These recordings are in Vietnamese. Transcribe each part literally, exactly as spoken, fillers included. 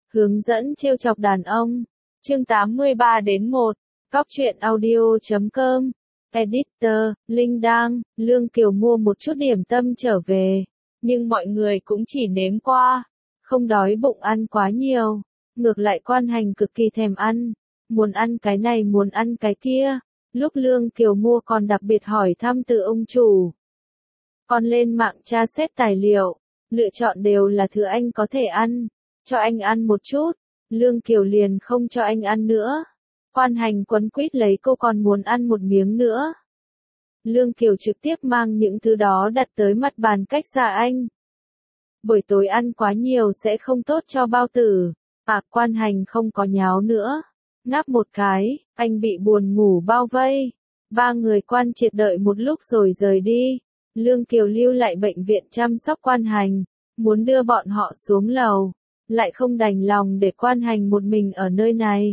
Hướng dẫn trêu chọc đàn ông. Chương tám mươi ba đến một. Cóc truyện audio chấm com. Editor, Linh Đang, Lương Kiều mua một chút điểm tâm trở về. Nhưng mọi người cũng chỉ nếm qua. Không đói bụng ăn quá nhiều. Ngược lại Quan Hành cực kỳ thèm ăn. Muốn ăn cái này muốn ăn cái kia. Lúc Lương Kiều mua còn đặc biệt hỏi thăm từ ông chủ. Còn lên mạng tra xét tài liệu. Lựa chọn đều là thứ anh có thể ăn. Cho anh ăn một chút. Lương Kiều liền không cho anh ăn nữa. Quan Hành quấn quýt lấy cô còn muốn ăn một miếng nữa. Lương Kiều trực tiếp mang những thứ đó đặt tới mặt bàn cách xa anh. Buổi tối ăn quá nhiều sẽ không tốt cho bao tử. À, Quan Hành không có nháo nữa. Ngáp một cái, anh bị buồn ngủ bao vây. Ba người Quan Triệt đợi một lúc rồi rời đi. Lương Kiều lưu lại bệnh viện chăm sóc Quan Hành, muốn đưa bọn họ xuống lầu, lại không đành lòng để Quan Hành một mình ở nơi này.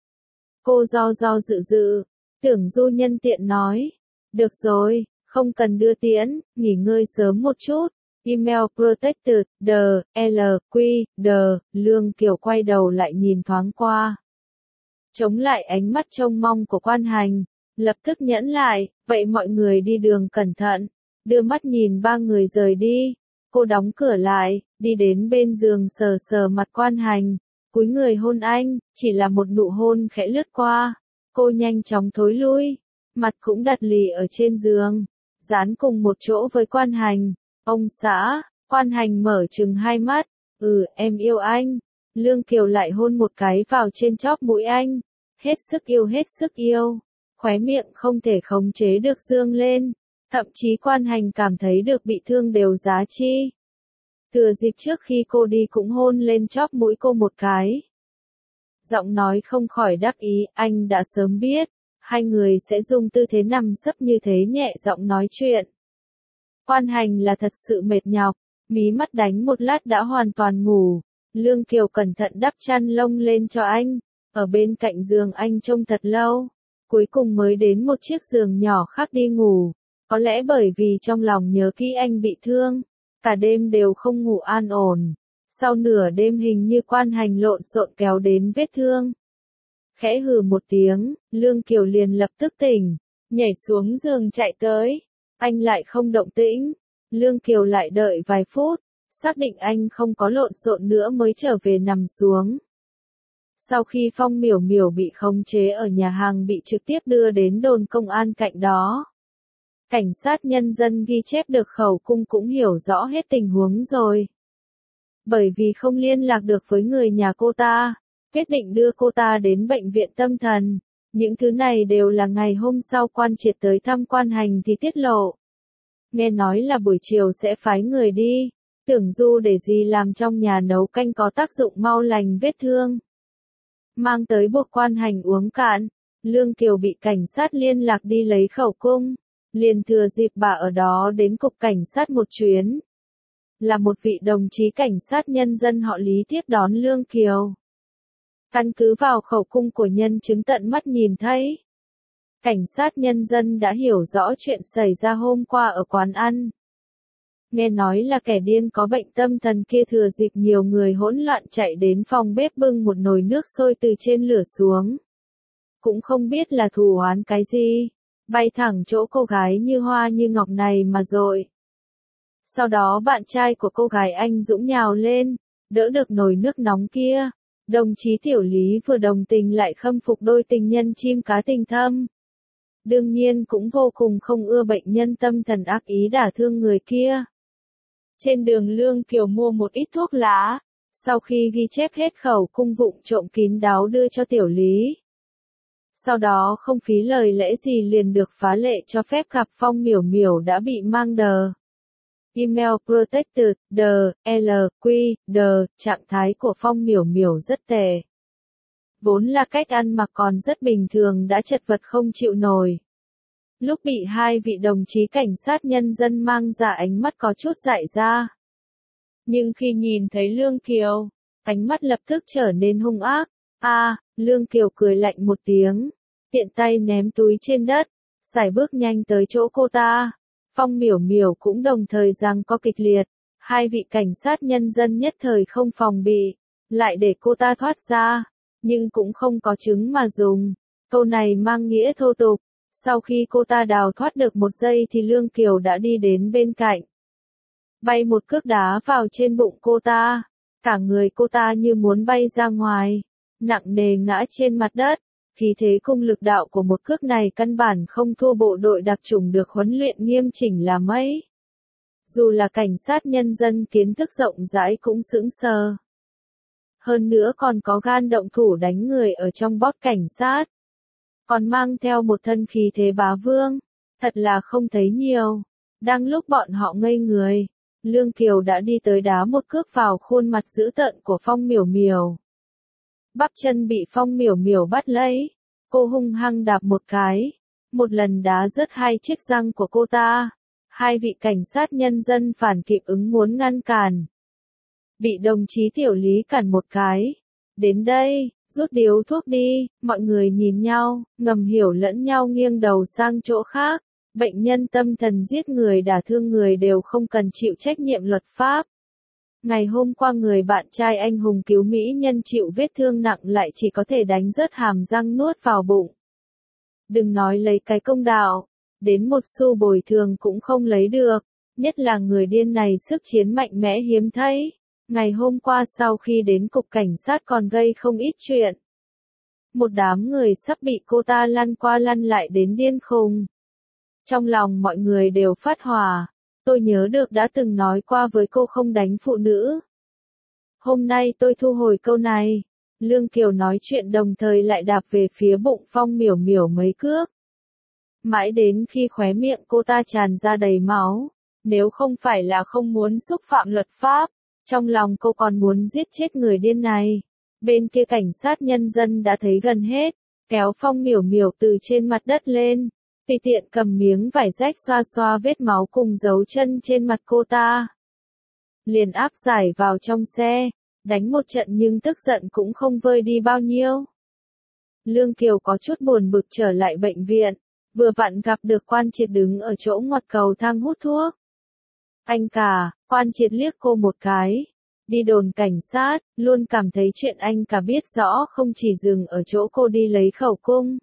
Cô do do dự dự, Tưởng Du nhân tiện nói, được rồi, không cần đưa tiễn, nghỉ ngơi sớm một chút. Email protected, the, L, Q, the, Lương Kiều quay đầu lại nhìn thoáng qua. Chống lại ánh mắt trông mong của Quan Hành, lập tức nhẫn lại, vậy mọi người đi đường cẩn thận. Đưa mắt nhìn ba người rời đi, cô đóng cửa lại, đi đến bên giường sờ sờ mặt Quan Hành, cúi người hôn anh, chỉ là một nụ hôn khẽ lướt qua, cô nhanh chóng thối lui, mặt cũng đặt lì ở trên giường, dán cùng một chỗ với Quan Hành. Ông xã, Quan Hành mở trừng hai mắt, ừ em yêu anh, Lương Kiều lại hôn một cái vào trên chóp mũi anh, hết sức yêu hết sức yêu, khóe miệng không thể khống chế được dương lên. Thậm chí Quan Hành cảm thấy được bị thương đều giá chi. Thừa dịp trước khi cô đi cũng hôn lên chóp mũi cô một cái. Giọng nói không khỏi đắc ý, anh đã sớm biết, hai người sẽ dùng tư thế nằm sấp như thế nhẹ giọng nói chuyện. Quan Hành là thật sự mệt nhọc, mí mắt đánh một lát đã hoàn toàn ngủ. Lương Kiều cẩn thận đắp chăn lông lên cho anh, ở bên cạnh giường anh trông thật lâu, cuối cùng mới đến một chiếc giường nhỏ khác đi ngủ. Có lẽ bởi vì trong lòng nhớ kỹ anh bị thương, cả đêm đều không ngủ an ổn. Sau nửa đêm hình như Quan Hành lộn xộn kéo đến vết thương. Khẽ hừ một tiếng, Lương Kiều liền lập tức tỉnh, nhảy xuống giường chạy tới. Anh lại không động tĩnh. Lương Kiều lại đợi vài phút, xác định anh không có lộn xộn nữa mới trở về nằm xuống. Sau khi Phong Miểu Miểu bị khống chế ở nhà hàng bị trực tiếp đưa đến đồn công an cạnh đó. Cảnh sát nhân dân ghi chép được khẩu cung cũng hiểu rõ hết tình huống rồi. Bởi vì không liên lạc được với người nhà cô ta, quyết định đưa cô ta đến bệnh viện tâm thần. Những thứ này đều là ngày hôm sau Quan Triệt tới thăm Quan Hành thì tiết lộ. Nghe nói là buổi chiều sẽ phái người đi, Tưởng Du để gì làm trong nhà nấu canh có tác dụng mau lành vết thương. Mang tới buộc Quan Hành uống cạn, Lương Kiều bị cảnh sát liên lạc đi lấy khẩu cung. Liền thừa dịp bà ở đó đến cục cảnh sát một chuyến. Là một vị đồng chí cảnh sát nhân dân họ Lý tiếp đón Lương Kiều. Căn cứ vào khẩu cung của nhân chứng tận mắt nhìn thấy. Cảnh sát nhân dân đã hiểu rõ chuyện xảy ra hôm qua ở quán ăn. Nghe nói là kẻ điên có bệnh tâm thần kia thừa dịp nhiều người hỗn loạn chạy đến phòng bếp bưng một nồi nước sôi từ trên lửa xuống. Cũng không biết là thù oán cái gì. Bay thẳng chỗ cô gái như hoa như ngọc này mà dội. Sau đó bạn trai của cô gái anh Dũng nhào lên, đỡ được nồi nước nóng kia. Đồng chí Tiểu Lý vừa đồng tình lại khâm phục đôi tình nhân chim cá tình thâm. Đương nhiên cũng vô cùng không ưa bệnh nhân tâm thần ác ý đả thương người kia. Trên đường Lương Kiều mua một ít thuốc lá, sau khi ghi chép hết khẩu cung vụng trộm kín đáo đưa cho Tiểu Lý. Sau đó không phí lời lẽ gì liền được phá lệ cho phép gặp Phong Miểu Miểu đã bị mang đờ. Email protected, the, L, Q, the, trạng thái của Phong Miểu Miểu rất tệ. Vốn là cách ăn mặc còn rất bình thường đã chật vật không chịu nổi. Lúc bị hai vị đồng chí cảnh sát nhân dân mang ra ánh mắt có chút dại ra. Nhưng khi nhìn thấy Lương Kiều, ánh mắt lập tức trở nên hung ác. A, à, Lương Kiều cười lạnh một tiếng, tiện tay ném túi trên đất, sải bước nhanh tới chỗ cô ta. Phong Miểu Miểu cũng đồng thời giằng co kịch liệt, hai vị cảnh sát nhân dân nhất thời không phòng bị, lại để cô ta thoát ra, nhưng cũng không có trứng mà dùng. Câu này mang nghĩa thô tục. Sau khi cô ta đào thoát được một giây thì Lương Kiều đã đi đến bên cạnh. Bay một cước đá vào trên bụng cô ta. Cả người cô ta như muốn bay ra ngoài. Nặng nề ngã trên mặt đất. Khí thế cùng lực đạo của một cước này căn bản không thua bộ đội đặc chủng được huấn luyện nghiêm chỉnh là mấy. Dù là cảnh sát nhân dân kiến thức rộng rãi cũng sững sờ. Hơn nữa còn có gan động thủ đánh người ở trong bót cảnh sát. Còn mang theo một thân khí thế bá vương. Thật là không thấy nhiều. Đang lúc bọn họ ngây người, Lương Kiều đã đi tới đá một cước vào khuôn mặt dữ tợn của Phong Miểu Miểu. Bắp chân bị Phong Miểu Miểu bắt lấy. Cô hung hăng đạp một cái. Một lần đá rớt hai chiếc răng của cô ta. Hai vị cảnh sát nhân dân phản kịp ứng muốn ngăn cản. Bị đồng chí Tiểu Lý cản một cái. Đến đây, rút điếu thuốc đi, mọi người nhìn nhau, ngầm hiểu lẫn nhau nghiêng đầu sang chỗ khác. Bệnh nhân tâm thần giết người đả thương người đều không cần chịu trách nhiệm luật pháp. Ngày hôm qua người bạn trai anh hùng cứu mỹ nhân chịu vết thương nặng lại chỉ có thể đánh rớt hàm răng nuốt vào bụng. Đừng nói lấy cái công đạo, đến một xu bồi thường cũng không lấy được, nhất là người điên này sức chiến mạnh mẽ hiếm thấy. Ngày hôm qua sau khi đến cục cảnh sát còn gây không ít chuyện. Một đám người sắp bị cô ta lăn qua lăn lại đến điên khùng. Trong lòng mọi người đều phát hỏa. Tôi nhớ được đã từng nói qua với cô không đánh phụ nữ. Hôm nay tôi thu hồi câu này. Lương Kiều nói chuyện đồng thời lại đạp về phía bụng Phong Miểu Miểu mấy cước. Mãi đến khi khóe miệng cô ta tràn ra đầy máu. Nếu không phải là không muốn xúc phạm luật pháp, trong lòng cô còn muốn giết chết người điên này. Bên kia cảnh sát nhân dân đã thấy gần hết, kéo Phong Miểu Miểu từ trên mặt đất lên. Tùy tiện cầm miếng vải rách xoa xoa vết máu cùng dấu chân trên mặt cô ta. Liền áp giải vào trong xe, đánh một trận nhưng tức giận cũng không vơi đi bao nhiêu. Lương Kiều có chút buồn bực trở lại bệnh viện, vừa vặn gặp được Quan Triệt đứng ở chỗ ngoặt cầu thang hút thuốc. Anh cả, Quan Triệt liếc cô một cái. Đi đồn cảnh sát, luôn cảm thấy chuyện anh cả biết rõ không chỉ dừng ở chỗ cô đi lấy khẩu cung.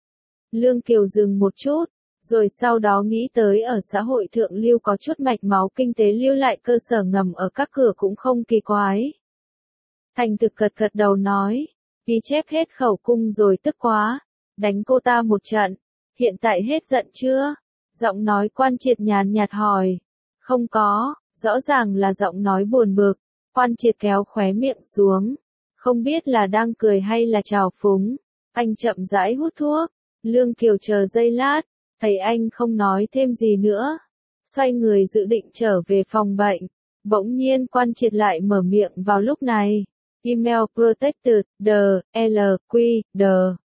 Lương Kiều dừng một chút, rồi sau đó nghĩ tới ở xã hội thượng lưu có chút mạch máu kinh tế lưu lại cơ sở ngầm ở các cửa cũng không kỳ quái. Thành thực gật gật đầu nói, ghi chép hết khẩu cung rồi tức quá, đánh cô ta một trận, hiện tại hết giận chưa? Giọng nói Quan Triệt nhàn nhạt hỏi, không có, rõ ràng là giọng nói buồn bực. Quan Triệt kéo khóe miệng xuống, không biết là đang cười hay là trào phúng. Anh chậm rãi hút thuốc. Lương Kiều chờ giây lát, thấy anh không nói thêm gì nữa. Xoay người dự định trở về phòng bệnh. Bỗng nhiên Quan Triệt lại mở miệng vào lúc này. Email protected, the, L, Q, the.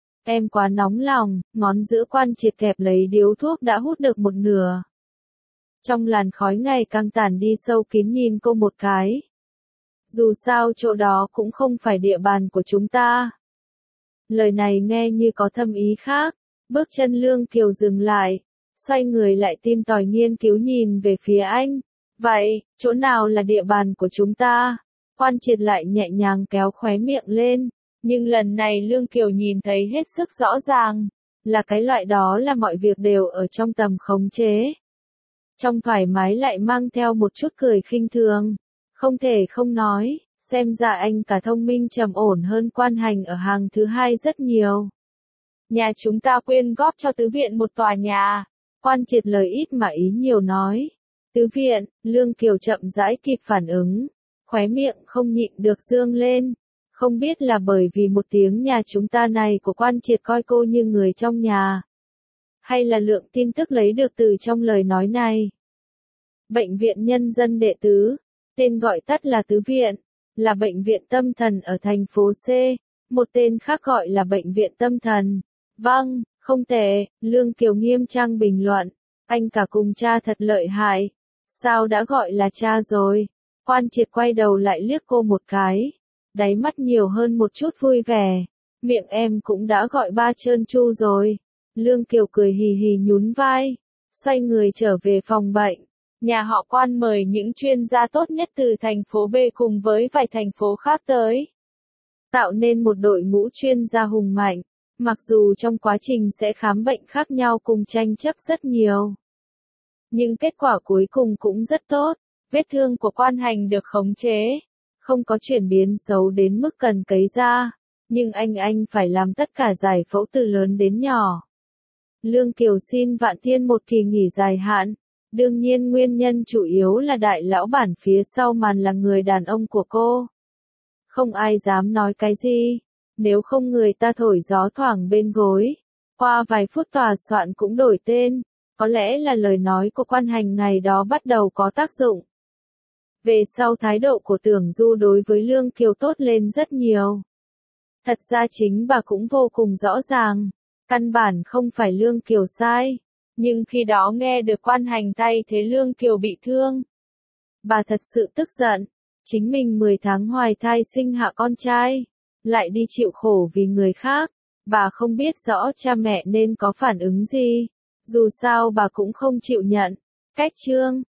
Em quá nóng lòng, ngón giữa Quan Triệt kẹp lấy điếu thuốc đã hút được một nửa. Trong làn khói ngày càng tản đi sâu kín nhìn cô một cái. Dù sao chỗ đó cũng không phải địa bàn của chúng ta. Lời này nghe như có thâm ý khác. Bước chân Lương Kiều dừng lại. Xoay người lại tìm tòi nghiên cứu nhìn về phía anh. Vậy, chỗ nào là địa bàn của chúng ta? Quan Triệt lại nhẹ nhàng kéo khóe miệng lên. Nhưng lần này Lương Kiều nhìn thấy hết sức rõ ràng. Là cái loại đó là mọi việc đều ở trong tầm khống chế. Trong thoải mái lại mang theo một chút cười khinh thường. Không thể không nói, xem ra anh cả thông minh trầm ổn hơn Quan Hành ở hàng thứ hai rất nhiều. Nhà chúng ta quyên góp cho tứ viện một tòa nhà. Quan Triệt lời ít mà ý nhiều nói. Tứ viện, Lương Kiều chậm rãi kịp phản ứng. Khóe miệng không nhịn được dương lên. Không biết là bởi vì một tiếng nhà chúng ta này của Quan Triệt coi cô như người trong nhà. Hay là lượng tin tức lấy được từ trong lời nói này. Bệnh viện Nhân dân Đệ Tứ. Tên gọi tắt là Tứ Viện, là bệnh viện tâm thần ở thành phố C, một tên khác gọi là bệnh viện tâm thần. Vâng, không tệ, Lương Kiều nghiêm trang bình luận, anh cả cùng cha thật lợi hại. Sao đã gọi là cha rồi? Quan Triệt quay đầu lại liếc cô một cái, đáy mắt nhiều hơn một chút vui vẻ. Miệng em cũng đã gọi ba trơn tru rồi. Lương Kiều cười hì hì nhún vai, xoay người trở về phòng bệnh. Nhà họ Quan mời những chuyên gia tốt nhất từ thành phố B cùng với vài thành phố khác tới. tạo nên một đội ngũ chuyên gia hùng mạnh, mặc dù trong quá trình sẽ khám bệnh khác nhau cùng tranh chấp rất nhiều. Nhưng kết quả cuối cùng cũng rất tốt, vết thương của Quan Hành được khống chế, không có chuyển biến xấu đến mức cần cấy ra, nhưng anh anh phải làm tất cả giải phẫu từ lớn đến nhỏ. Lương Kiều xin Vạn Thiên một kỳ nghỉ dài hạn, đương nhiên nguyên nhân chủ yếu là đại lão bản phía sau màn là người đàn ông của cô. Không ai dám nói cái gì, nếu không người ta thổi gió thoảng bên gối. Qua vài phút tòa soạn cũng đổi tên, có lẽ là lời nói của Quan Hành ngày đó bắt đầu có tác dụng. Về sau thái độ của Tưởng Du đối với Lương Kiều tốt lên rất nhiều. Thật ra chính bà cũng vô cùng rõ ràng, căn bản không phải Lương Kiều sai, nhưng khi đó nghe được Quan Hành thay thế Lương Kiều bị thương, bà thật sự tức giận, chính mình mười tháng hoài thai sinh hạ con trai, lại đi chịu khổ vì người khác, bà không biết rõ cha mẹ nên có phản ứng gì, dù sao bà cũng không chịu nhận. Cách chương